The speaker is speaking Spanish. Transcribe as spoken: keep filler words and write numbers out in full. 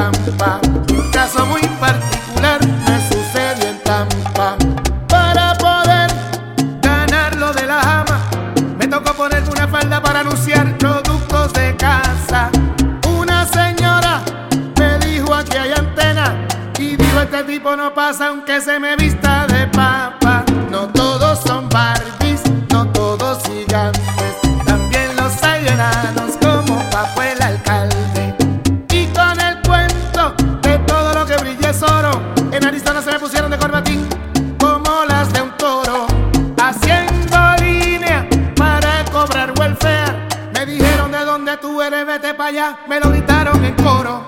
trampa. Un caso muy particular me sucedió en Tampa. Para poder ganar lo de la jama, me tocó ponerme una falda para anunciar productos de casa. Una señora me dijo: aquí hay antena, y dijo: este tipo no pasa aunque se me vista de papa. No todos son Barbies, no todos gigantes, también los hay enanos como Papo el alcalde. Y con el cuento de todo lo que brilla es oro, en Arizona se me pusieron de corbatín como las de un toro. Haciendo línea para cobrar welfare, me dijeron: de donde tú eres, vete para allá, me lo gritaron en coro.